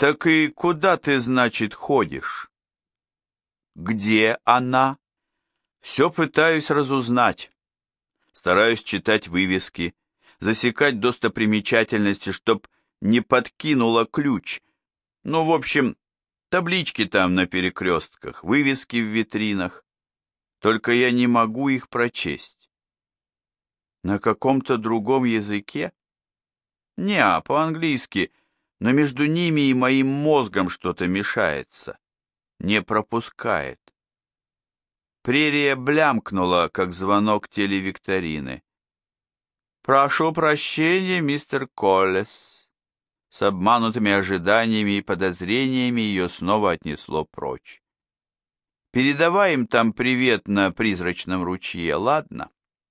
Так и куда ты, значит, ходишь? Где она? Все пытаюсь разузнать. Стараюсь читать вывески, засекать достопримечательности, чтоб не подкинула ключ. Ну, в общем, таблички там на перекрестках, вывески в витринах. Только я не могу их прочесть. На каком-то другом языке? Не, по-английски, но между ними и моим мозгом что-то мешается, не пропускает. Прерия блямкнула, как звонок телевикторины. «Прошу прощения, мистер Коллес». С обманутыми ожиданиями и подозрениями ее снова отнесло прочь. «Передавай им там привет на призрачном ручье, ладно?»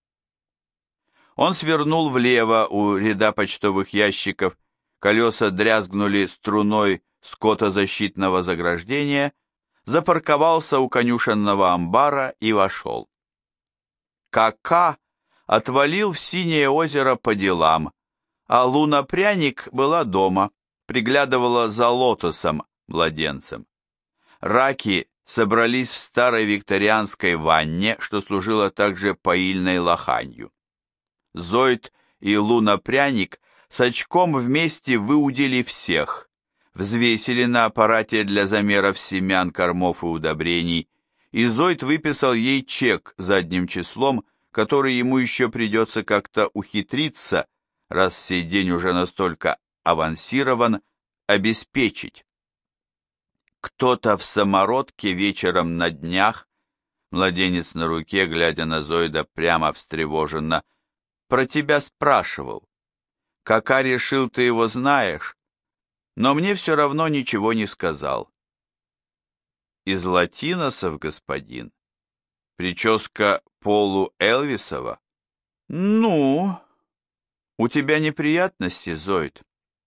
Он свернул влево у ряда почтовых ящиков, колеса дрязгнули струной скотозащитного заграждения, запарковался у конюшенного амбара и вошел. Кака отвалил в синее озеро по делам, а Луна-пряник была дома, приглядывала за лотосом, младенцем. Раки собрались в старой викторианской ванне, что служила также поильной лоханью. Зоид и Луна-пряник с очком вместе выудили всех, взвесили на аппарате для замеров семян, кормов и удобрений, и Зоид выписал ей чек задним числом, который ему еще придется как-то ухитриться, раз сей день уже настолько авансирован, обеспечить. Кто-то в самородке вечером на днях, младенец на руке, глядя на Зоида прямо встревоженно, про тебя спрашивал. Кака решил, ты его знаешь, но мне все равно ничего не сказал. Из латиносов, господин? Прическа Полу Элвисова? Ну, у тебя неприятности, Зоид?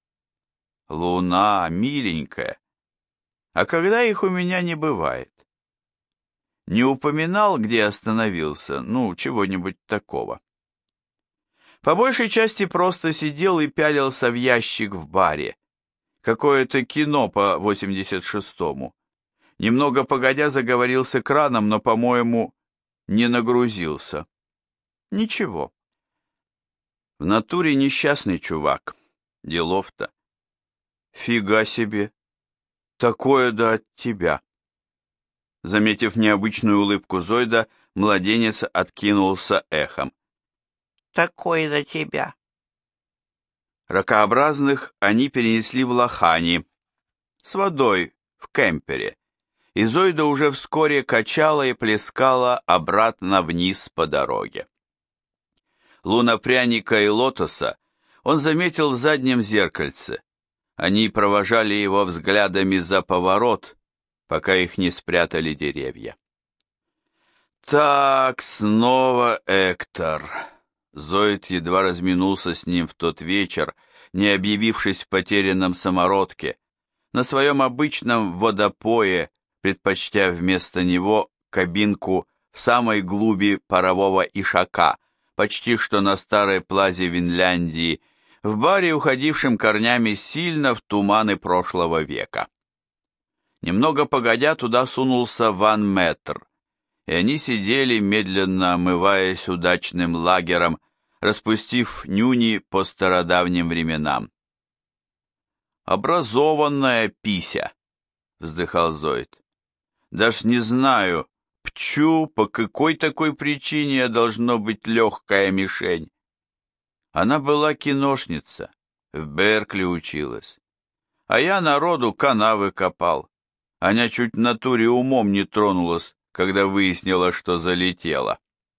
Луна, миленькая. А когда их у меня не бывает? Не упоминал, где остановился, ну, чего-нибудь такого. По большей части просто сидел и пялился в ящик в баре. Какое-то кино по 86-му. Немного погодя заговорил с экраном, но, по-моему, не нагрузился. Ничего. В натуре несчастный чувак. Делов-то. Фига себе. Такое да от тебя. Заметив необычную улыбку Зоида, младенец откинулся эхом. Такое до тебя. Ракообразных они перенесли в лохани с водой в кемпере, и Зоида уже вскоре качала и плескала обратно вниз по дороге. Луна-пряника и лотоса он заметил в заднем зеркальце. Они провожали его взглядами за поворот, пока их не спрятали деревья. Так, снова Эктор. Зоид едва разминулся с ним в тот вечер, не объявившись в потерянном самородке, на своем обычном водопое, предпочтя вместо него кабинку в самой глуби парового ишака, почти что на старой плазе Винляндии, в баре, уходившем корнями сильно в туманы прошлого века. Немного погодя, туда сунулся Ван Метр, и они сидели, медленно омываясь удачным лагером, распустив нюни по стародавним временам. «Образованная пися», — вздыхал Зоид. «Даже не знаю, пчу, по какой такой причине должно быть легкая мишень. Она была киношница, в Беркли училась, а я народу канавы копал. Аня чуть в натуре умом не тронулась, когда выяснила, что залетела.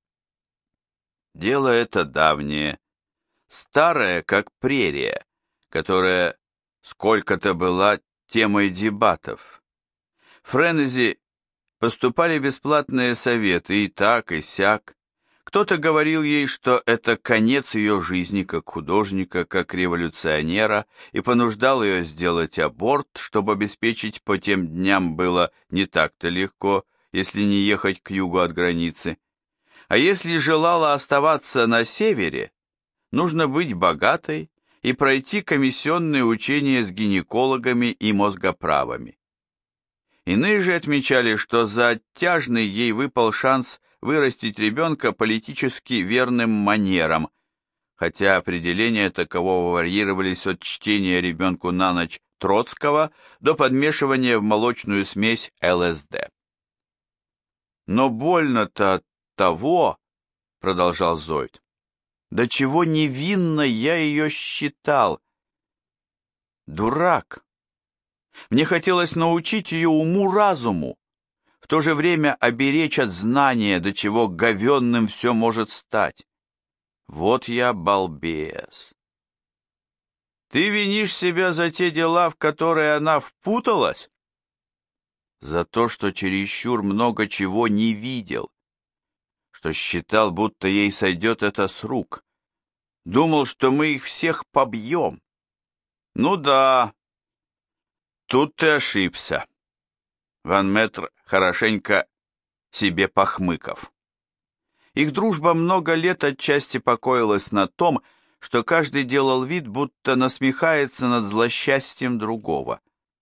Дело это давнее, старое, как прерия, которая сколько-то была темой дебатов. В Френези поступали бесплатные советы и так, и сяк. Кто-то говорил ей, что это конец ее жизни как художника, как революционера, и понуждал ее сделать аборт, чтобы обеспечить по тем дням было не так-то легко, если не ехать к югу от границы. А если желала оставаться на севере, нужно быть богатой и пройти комиссионные учения с гинекологами и мозгоправами. Иные же отмечали, что за оттяжный ей выпал шанс вырастить ребенка политически верным манерам, хотя определения такового варьировались от чтения ребенку на ночь Троцкого до подмешивания в молочную смесь ЛСД. «Но больно-то от того, — продолжал Зойд, — до чего невинно я ее считал. Дурак! Мне хотелось научить ее уму-разуму, в то же время оберечь от знания, до чего говенным все может стать. Вот я балбес. Ты винишь себя за те дела, в которые она впуталась? За то, что чересчур много чего не видел, что считал, будто ей сойдет это с рук. Думал, что мы их всех побьем. Ну да, тут ты ошибся. Ван Метр хорошенько себе похмыков. Их дружба много лет отчасти покоилась на том, что каждый делал вид, будто насмехается над злосчастьем другого.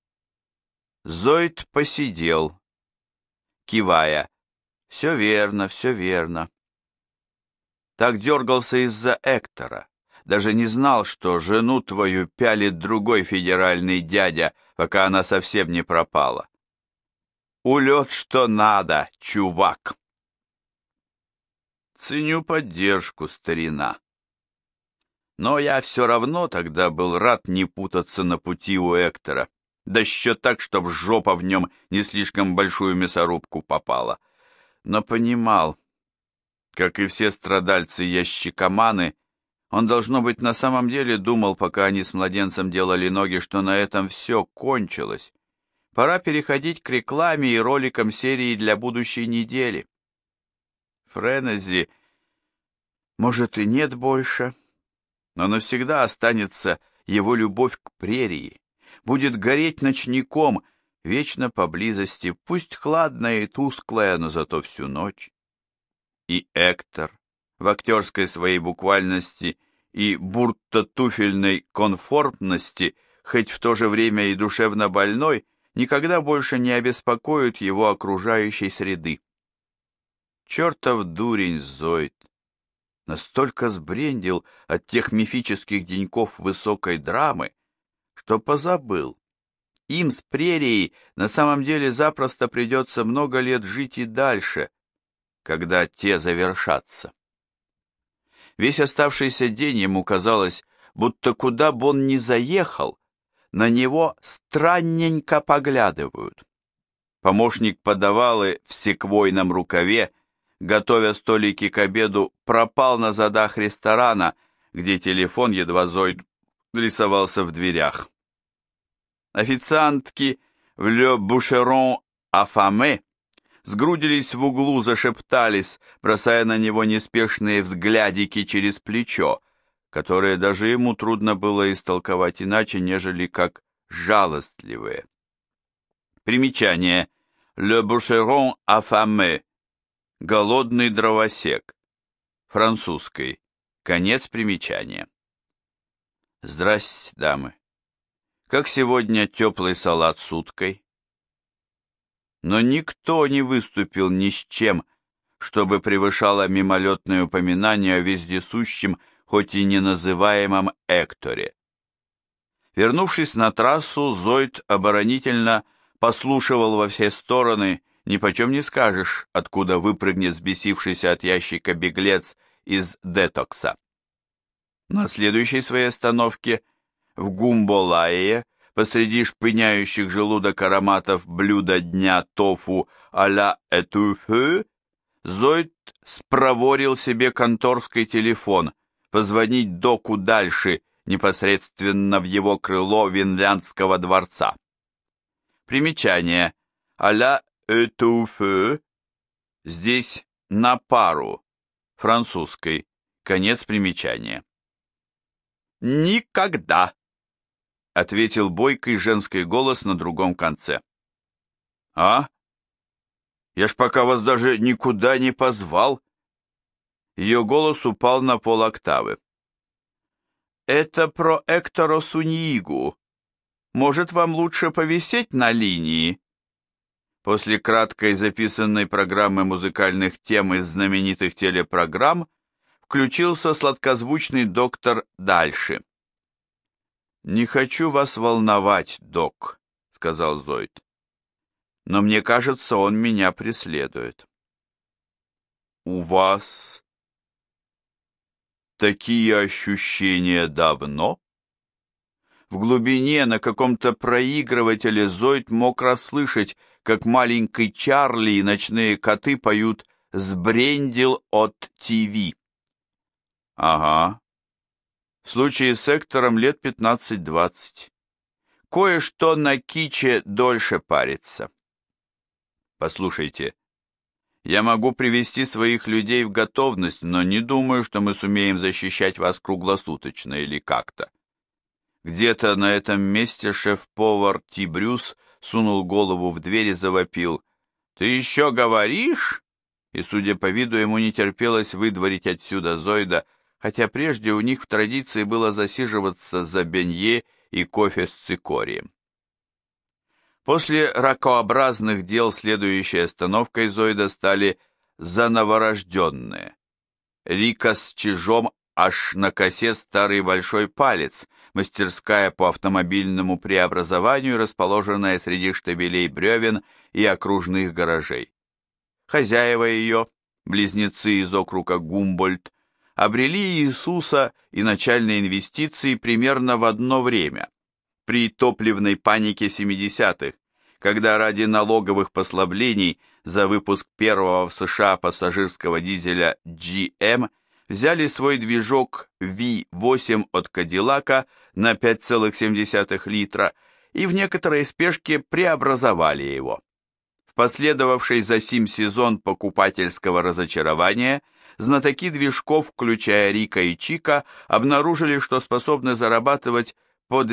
Зойд посидел, кивая. «Все верно, все верно». Так дергался из-за Эктора. Даже не знал, что жену твою пялит другой федеральный дядя, пока она совсем не пропала. Улет что надо, чувак. Ценю поддержку, старина. Но я все равно тогда был рад не путаться на пути у Эктора, да еще так, чтоб жопа в нем не слишком большую мясорубку попала. Но понимал, как и все страдальцы-ящикоманы, он, должно быть, на самом деле думал, пока они с младенцем делали ноги, что на этом все кончилось. Пора переходить к рекламе и роликам серии для будущей недели. Френези, может, и нет больше, но навсегда останется его любовь к прерии, будет гореть ночником, вечно поблизости, пусть хладная и тусклая, но зато всю ночь. И Эктор, в актерской своей буквальности и бурто-туфельной конформности, хоть в то же время и душевно больной, никогда больше не обеспокоят его окружающей среды. Чертов дурень Зойд! Настолько сбрендил от тех мифических деньков высокой драмы, что позабыл. Им с прерией на самом деле запросто придется много лет жить и дальше, когда те завершатся. Весь оставшийся день ему казалось, будто куда бы он ни заехал, на него странненько поглядывают. Помощник подавалы в секвойном рукаве, готовя столики к обеду, пропал на задах ресторана, где телефон едва Зойд рисовался в дверях. Официантки в «Le Boucheron affamé» сгрудились в углу, зашептались, бросая на него неспешные взглядики через плечо, которые даже ему трудно было истолковать иначе, нежели как жалостливые. Примечание. «Le Boucheron affamé» — голодный дровосек. Французской. Конец примечания. Здрасте, дамы. Как сегодня теплый салат с уткой? Но никто не выступил ни с чем, чтобы превышало мимолетное упоминание о вездесущем, хоть и не называемом Экторе. Вернувшись на трассу, Зойд оборонительно послушивал во все стороны, нипочем не скажешь, откуда выпрыгнет взбесившийся от ящика беглец из детокса. На следующей своей остановке в Гумболайе, посреди шпыняющих желудок ароматов блюда дня тофу а-ля этуфе, Зойд спроворил себе конторский телефон, позвонить доку дальше, непосредственно в его крыло Винляндского дворца. Примечание. А-ля этуфе здесь на пару, французской, конец примечания. «Никогда!» — ответил бойкий женский голос на другом конце. «А? Я ж пока вас даже никуда не позвал!» Ее голос упал на полоктавы. Это про Экторо Суньигу. Может, вам лучше повисеть на линии?» После краткой записанной программы музыкальных тем из знаменитых телепрограмм включился сладкозвучный доктор дальше. «Не хочу вас волновать, док», — сказал Зойд. «Но мне кажется, он меня преследует». «У вас такие ощущения давно?» В глубине на каком-то проигрывателе Зойд мог расслышать, как маленький Чарли и ночные коты поют «Сбрендил от ТВ». «Ага. В случае с Эктором лет 15-20. Кое-что на киче дольше парится. Послушайте, я могу привести своих людей в готовность, но не думаю, что мы сумеем защищать вас круглосуточно или как-то». Где-то на этом месте шеф-повар Ти Брюс сунул голову в дверь и завопил: «Ты еще говоришь?» И, судя по виду, ему не терпелось выдворить отсюда Зойда, хотя прежде у них в традиции было засиживаться за бенье и кофе с цикорием. После ракообразных дел следующей остановкой Зойда стали за новорожденные. Рика с чижом аж на косе «Старый большой палец», мастерская по автомобильному преобразованию, расположенная среди штабелей бревен и окружных гаражей. Хозяева ее, близнецы из округа Гумбольдт, обрели Иисуса и начальные инвестиции примерно в одно время, при топливной панике 70-х, когда ради налоговых послаблений за выпуск первого в США пассажирского дизеля GM взяли свой движок V8 от Кадиллака на 5,7 литра и в некоторой спешке преобразовали его. В последовавший за сим сезон покупательского разочарования знатоки движков, включая Рика и Чика, обнаружили, что способны зарабатывать по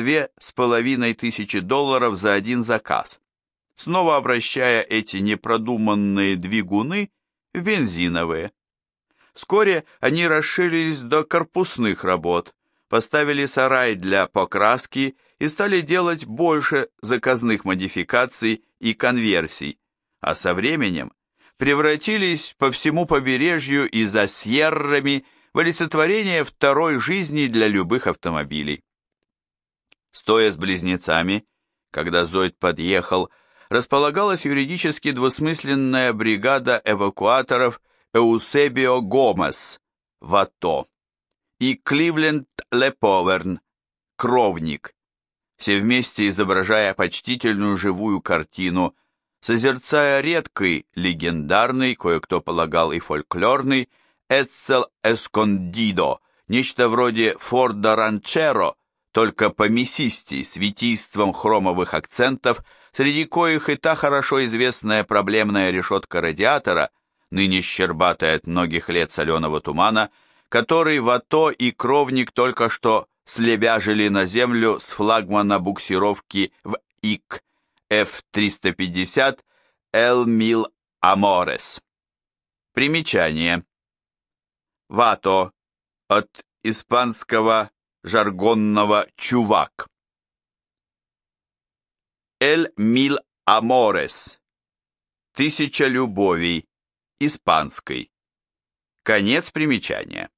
$2500 за один заказ, снова обращая эти непродуманные двигуны в бензиновые. Вскоре они расширились до корпусных работ, поставили сарай для покраски и стали делать больше заказных модификаций и конверсий, а со временем превратились по всему побережью и за Сьеррами в олицетворение второй жизни для любых автомобилей. Стоя с близнецами, когда Зойд подъехал, располагалась юридически двусмысленная бригада эвакуаторов Эусебио Гомес, Вато, и Кливленд Леповерн, Кровник, все вместе изображая почтительную живую картину, созерцая редкий, легендарный, кое-кто полагал и фольклорный, Эцел Эскондидо, нечто вроде Форда Ранчеро, только помесистей, с витийством хромовых акцентов, среди коих и та хорошо известная проблемная решетка радиатора, ныне щербатая от многих лет соленого тумана, который Вато и Кровник только что слебяжили на землю с флагмана буксировки в ИК F-350 El Mil Amores. Примечание. Вато, от испанского жаргонного «чувак». El Mil Amores, 1000 любовей, испанской. Конец примечания.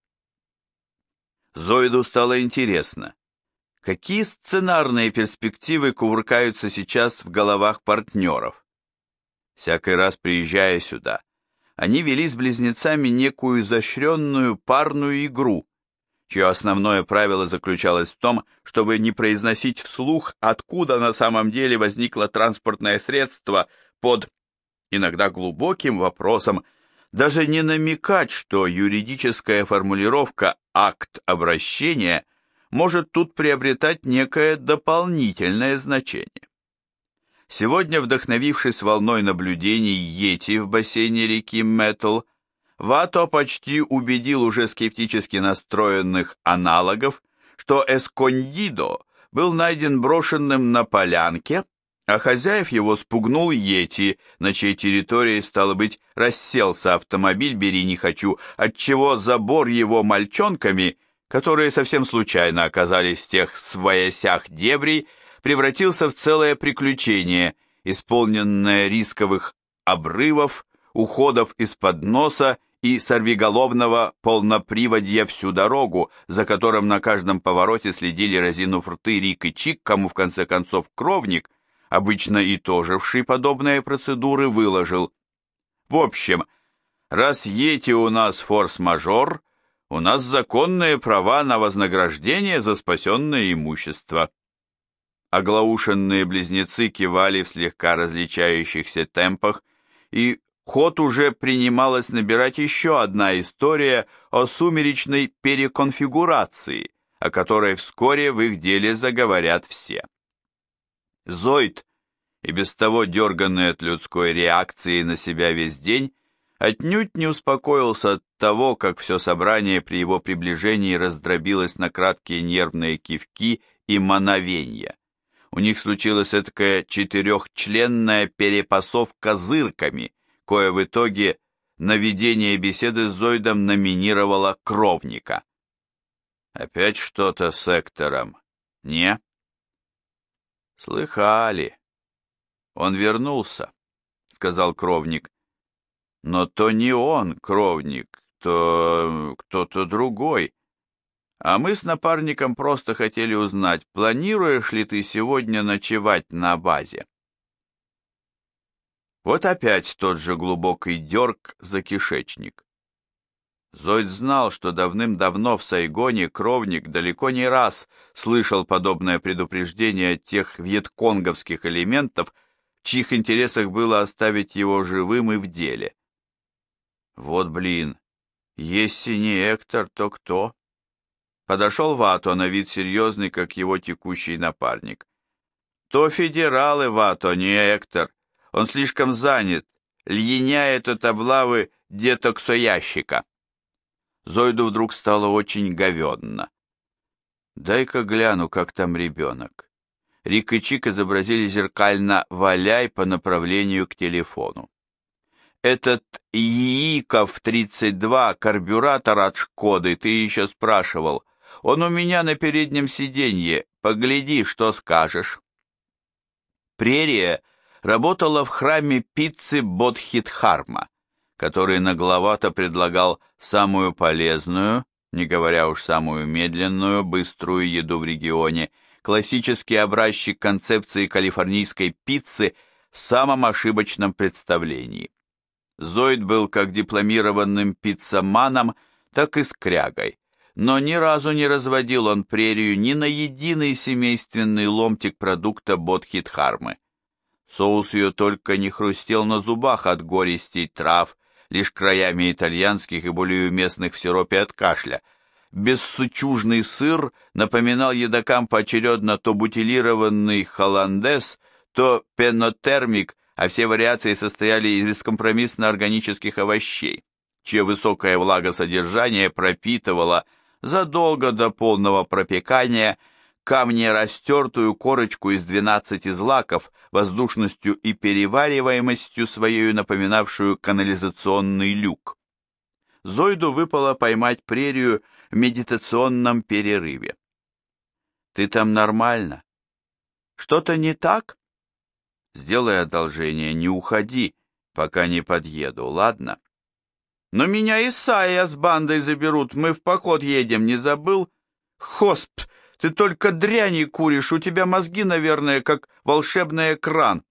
Зойду стало интересно, какие сценарные перспективы кувыркаются сейчас в головах партнеров. Всякий раз приезжая сюда, они вели с близнецами некую изощренную парную игру, чье основное правило заключалось в том, чтобы не произносить вслух, откуда на самом деле возникло транспортное средство под иногда глубоким вопросом, даже не намекать, что юридическая формулировка «акт обращения» может тут приобретать некое дополнительное значение. Сегодня, вдохновившись волной наблюдений Йети в бассейне реки Мэттл, Вато почти убедил уже скептически настроенных аналогов, что Эскондидо был найден брошенным на полянке, а хозяев его спугнул Йети, на чьей территории, стало быть, расселся автомобиль «Бери не хочу», отчего забор его мальчонками, которые совсем случайно оказались в тех своясях дебрей, превратился в целое приключение, исполненное рисковых обрывов, уходов из-под носа и сорвиголовного полноприводья всю дорогу, за которым на каждом повороте следили, разинув рты, Рик и Чик, кому в конце концов Кровник, обычно и тоживший подобные процедуры, выложил: «В общем, раз Йети у нас форс-мажор, у нас законные права на вознаграждение за спасенное имущество». Оглаушенные близнецы кивали в слегка различающихся темпах, и ход уже принималась набирать еще одна история о сумеречной переконфигурации, о которой вскоре в их деле заговорят все. Зойд, и без того дерганный от людской реакции на себя весь день, отнюдь не успокоился от того, как все собрание при его приближении раздробилось на краткие нервные кивки и мановенья. У них случилась этакая четырехчленная перепасовка зырками, кое в итоге на ведение беседы с Зойдом номинировала Кровника. Опять что-то с Эктором, не? Слыхали. Он вернулся, сказал Кровник. Но то не он, Кровник, то кто-то другой. А мы с напарником просто хотели узнать, планируешь ли ты сегодня ночевать на базе? Вот опять тот же глубокий дерг за кишечник. Зойд знал, что давным-давно в Сайгоне Кровник далеко не раз слышал подобное предупреждение от тех вьетконговских элементов, в чьих интересах было оставить его живым и в деле. Вот блин, если не Эктор, то кто? Подошел Вато, на вид серьезный, как его текущий напарник. То федералы, Вато, не Эктор. Он слишком занят, льяняет от облавы детоксоящика. Зойду вдруг стало очень говенно. Дай-ка гляну, как там ребенок. Рик и Чик изобразили зеркально «валяй» по направлению к телефону. Этот ИИКов-32, карбюратор от Шкоды, ты еще спрашивал. Он у меня на переднем сиденье. Погляди, что скажешь. Прерия работала в храме пиццы Бодхидхарма, который нагловато предлагал самую полезную, не говоря уж самую медленную, быструю еду в регионе, классический образчик концепции калифорнийской пиццы в самом ошибочном представлении. Зойд был как дипломированным пиццаманом, так и скрягой, но ни разу не разводил он прерию ни на единый семейственный ломтик продукта Бодхидхармы. Соус ее только не хрустел на зубах от гористей трав, лишь краями итальянских и более уместных в сиропе от кашля. Бессучужный сыр напоминал едокам поочередно то бутилированный холландес, то пенотермик, а все вариации состояли из бескомпромиссно-органических овощей, чье высокое влагосодержание пропитывало задолго до полного пропекания камнерастертую корочку из 12 злаков, воздушностью и перевариваемостью своею напоминавшую канализационный люк. Зойду выпало поймать прерию в медитационном перерыве. «Ты там нормально? Что-то не так? Сделай одолжение, не уходи, пока не подъеду, ладно? Но меня Исайя с бандой заберут, мы в поход едем, не забыл? Хосп, ты только дряни куришь, у тебя мозги, наверное, как волшебный экран».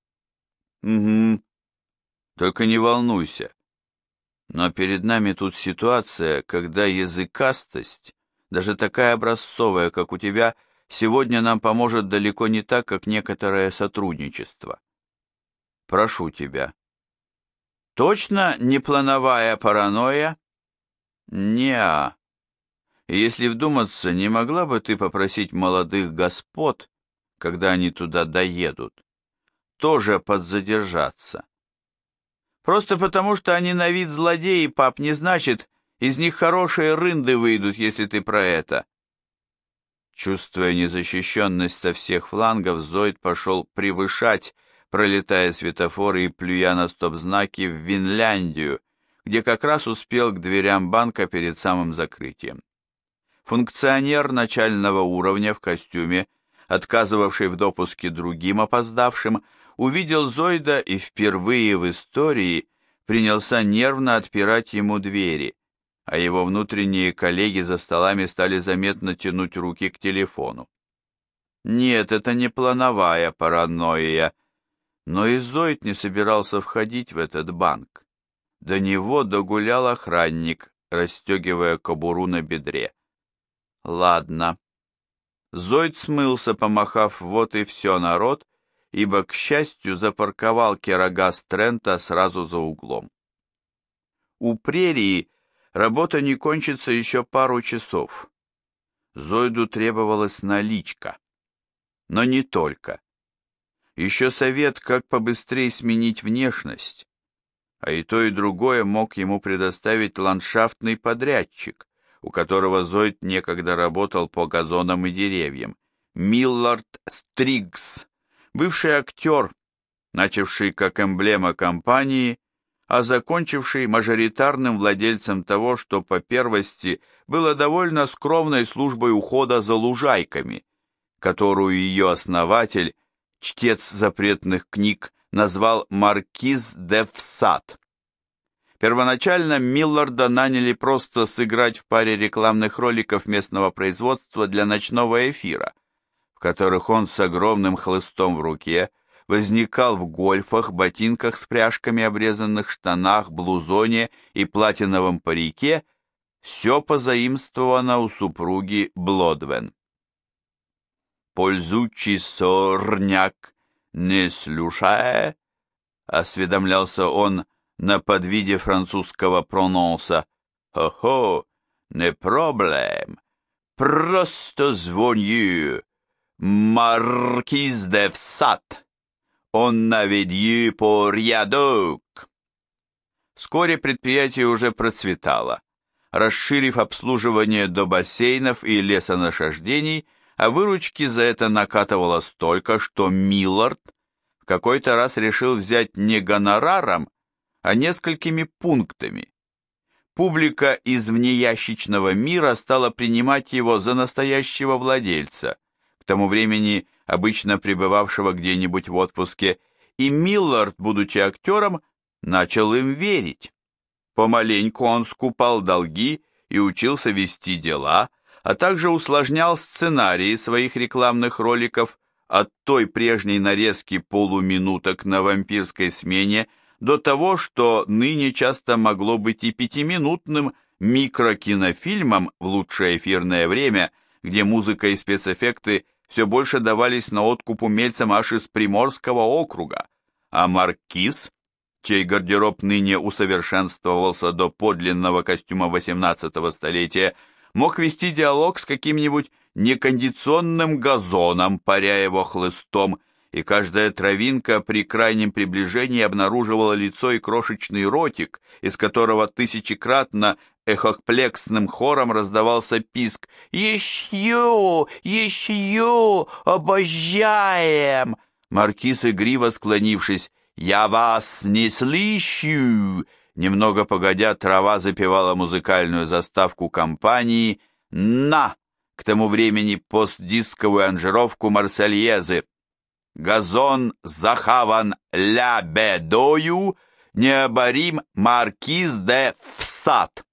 «Угу, только не волнуйся. Но перед нами тут ситуация, когда языкастость, даже такая образцовая, как у тебя, сегодня нам поможет далеко не так, как некоторое сотрудничество. Прошу тебя». «Точно не плановая паранойя?» «Не-а. Если вдуматься, не могла бы ты попросить молодых господ, когда они туда доедут, тоже подзадержаться? Просто потому, что они на вид злодеи, пап, не значит, из них хорошие рынды выйдут, если ты про это». Чувствуя незащищенность со всех флангов, Зойд пошел превышать, пролетая светофоры и плюя на стоп-знаки, в Винляндию, где как раз успел к дверям банка перед самым закрытием. функционер начального уровня в костюме, отказывавший в допуске другим опоздавшим, увидел Зойда и впервые в истории принялся нервно отпирать ему двери, а его внутренние коллеги за столами стали заметно тянуть руки к телефону. Нет, это не плановая паранойя, но и Зойд не собирался входить в этот банк. До него догулял охранник, расстегивая кобуру на бедре. Ладно. Зойд смылся, помахав «вот и все, народ», ибо, к счастью, запарковал Керагас Трента сразу за углом. У прерии работа не кончится еще пару часов. Зойду требовалась наличка. Но не только. Еще совет, как побыстрее сменить внешность, а и то, и другое мог ему предоставить ландшафтный подрядчик, у которого Зойд некогда работал по газонам и деревьям, Миллард Стриггс, бывший актер, начавший как эмблема компании, а закончивший мажоритарным владельцем того, что по первости было довольно скромной службой ухода за лужайками, которую ее основатель, чтец запретных книг, назвал «Маркиз де Всад». Первоначально Милларда наняли просто сыграть в паре рекламных роликов местного производства для ночного эфира, в которых он с огромным хлыстом в руке возникал в гольфах, ботинках с пряжками, обрезанных штанах, блузоне и платиновом парике, все позаимствовано у супруги Блодвен. «Пользучий сорняк не слушая», — осведомлялся он на подвиде французского прононса. «Хо-хо, не проблем, просто звоню, маркиз де Всад, он наведью порядок». Вскоре предприятие уже процветало, расширив обслуживание до бассейнов и лесонасаждений, а выручки за это накатывало столько, что Миллард в какой-то раз решил взять не гонораром, а несколькими пунктами. Публика из внеящичного мира стала принимать его за настоящего владельца, к тому времени обычно пребывавшего где-нибудь в отпуске, и Миллард, будучи актером, начал им верить. Помаленьку он скупал долги и учился вести дела, а также усложнял сценарии своих рекламных роликов от той прежней нарезки полуминуток на вампирской смене до того, что ныне часто могло быть и пятиминутным микрокинофильмом в лучшее эфирное время, где музыка и спецэффекты все больше давались на откуп умельцам аж из Приморского округа, а маркиз, чей гардероб ныне усовершенствовался до подлинного костюма XVIII столетия, мог вести диалог с каким-нибудь некондиционным газоном, паря его хлыстом, и каждая травинка при крайнем приближении обнаруживала лицо и крошечный ротик, из которого тысячекратно эхоплексным хором раздавался писк «Еще! Еще! Обожаем!» Маркиз, игриво склонившись, «Я вас не слышу!» Немного погодя, трава запевала музыкальную заставку компании «На!», к тому времени постдисковую анжировку Марсельезы. «Газон захаван ля бедою, необорим маркиз де Всад».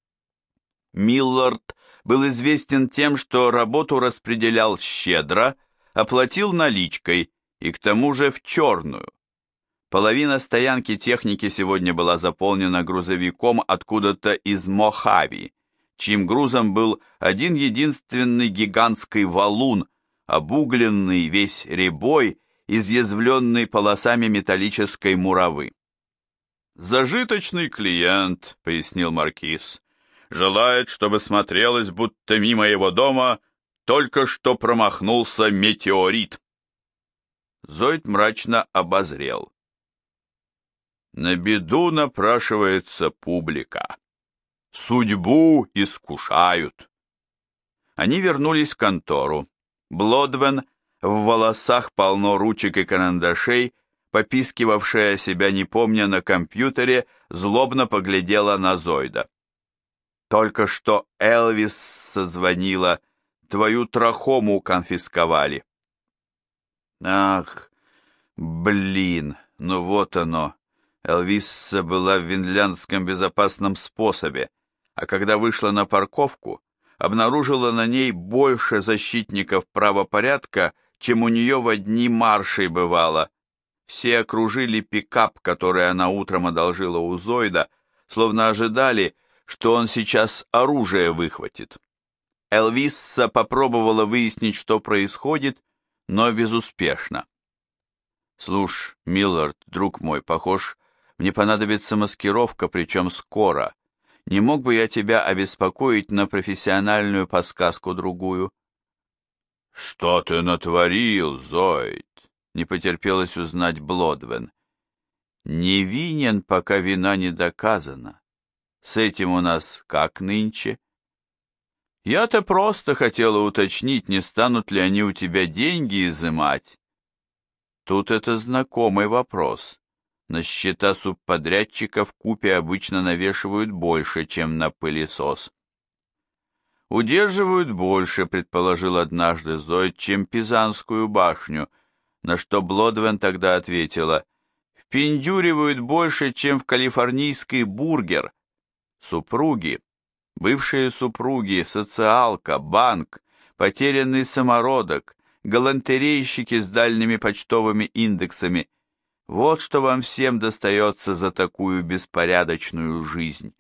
Миллард был известен тем, что работу распределял щедро, оплатил наличкой и к тому же в черную. Половина стоянки техники сегодня была заполнена грузовиком откуда-то из Мохави, чьим грузом был один единственный гигантский валун, обугленный весь рябой, изъязвленный полосами металлической муравы. «Зажиточный клиент», — пояснил маркиз, — «желает, чтобы смотрелось, будто мимо его дома только что промахнулся метеорит». Зойд мрачно обозрел. На беду напрашивается публика. Судьбу искушают. Они вернулись в контору. Блодвен, в волосах полно ручек и карандашей, попискивавшая себя не помня на компьютере, злобно поглядела на Зойда. Только что Элвис созвонила, твою трахому конфисковали. Ах, блин, ну вот оно. Элвисса была в финляндском безопасном способе, а когда вышла на парковку, обнаружила на ней больше защитников правопорядка, чем у нее в дни маршей бывало. Все окружили пикап, который она утром одолжила у Зойда, словно ожидали, что он сейчас оружие выхватит. Элвисса попробовала выяснить, что происходит, но безуспешно. «Слушай, Миллард, друг мой, похож, мне понадобится маскировка, причем скоро. Не мог бы я тебя обеспокоить на профессиональную подсказку-другую?» «Что ты натворил, Зойд?» — не потерпелось узнать Блодвен. «Невинен, пока вина не доказана. С этим у нас как нынче?» «Я-то просто хотела уточнить, не станут ли они у тебя деньги изымать». Тут это знакомый вопрос. На счета субподрядчиков купе обычно навешивают больше, чем на пылесос. «Удерживают больше», — предположил однажды Зойд, «чем Пизанскую башню», на что Блодвен тогда ответила: «Впендюривают больше, чем в калифорнийский бургер. Супруги, бывшие супруги, социалка, банк, потерянный самородок, галантерейщики с дальними почтовыми индексами. Вот что вам всем достается за такую беспорядочную жизнь».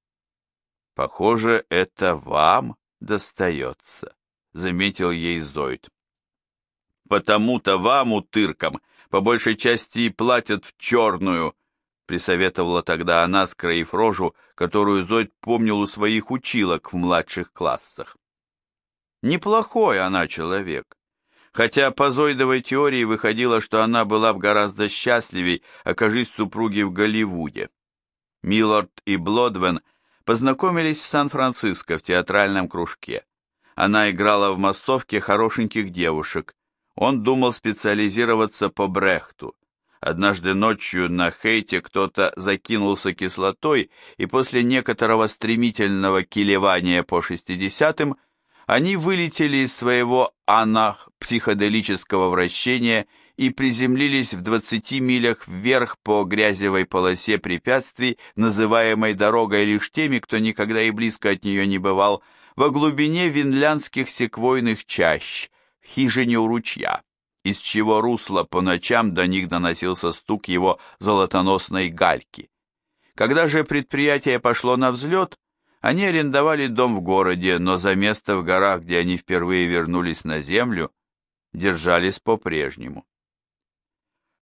«Похоже, это вам достается», — заметил ей Зойд. «Потому-то вам, утыркам, по большей части и платят в черную», — присоветовала тогда она, скроив рожу, которую Зойд помнил у своих училок в младших классах. Неплохой она человек, хотя по Зойдовой теории выходило, что она была бы гораздо счастливей, окажись супруги в Голливуде. Миллард и Блодвен познакомились в Сан-Франциско в театральном кружке. Она играла в массовке хорошеньких девушек. Он думал специализироваться по Брехту. Однажды ночью на Хейте кто-то закинулся кислотой, и после некоторого стремительного килевания по 60-м они вылетели из своего анах-психоделического вращения и приземлились в 20 милях вверх по грязевой полосе препятствий, называемой дорогой лишь теми, кто никогда и близко от нее не бывал, во глубине винляндских секвойных чащ, в хижине у ручья, из чего русло по ночам до них доносился стук его золотоносной гальки. Когда же предприятие пошло на взлет, они арендовали дом в городе, но за место в горах, где они впервые вернулись на землю, держались по-прежнему.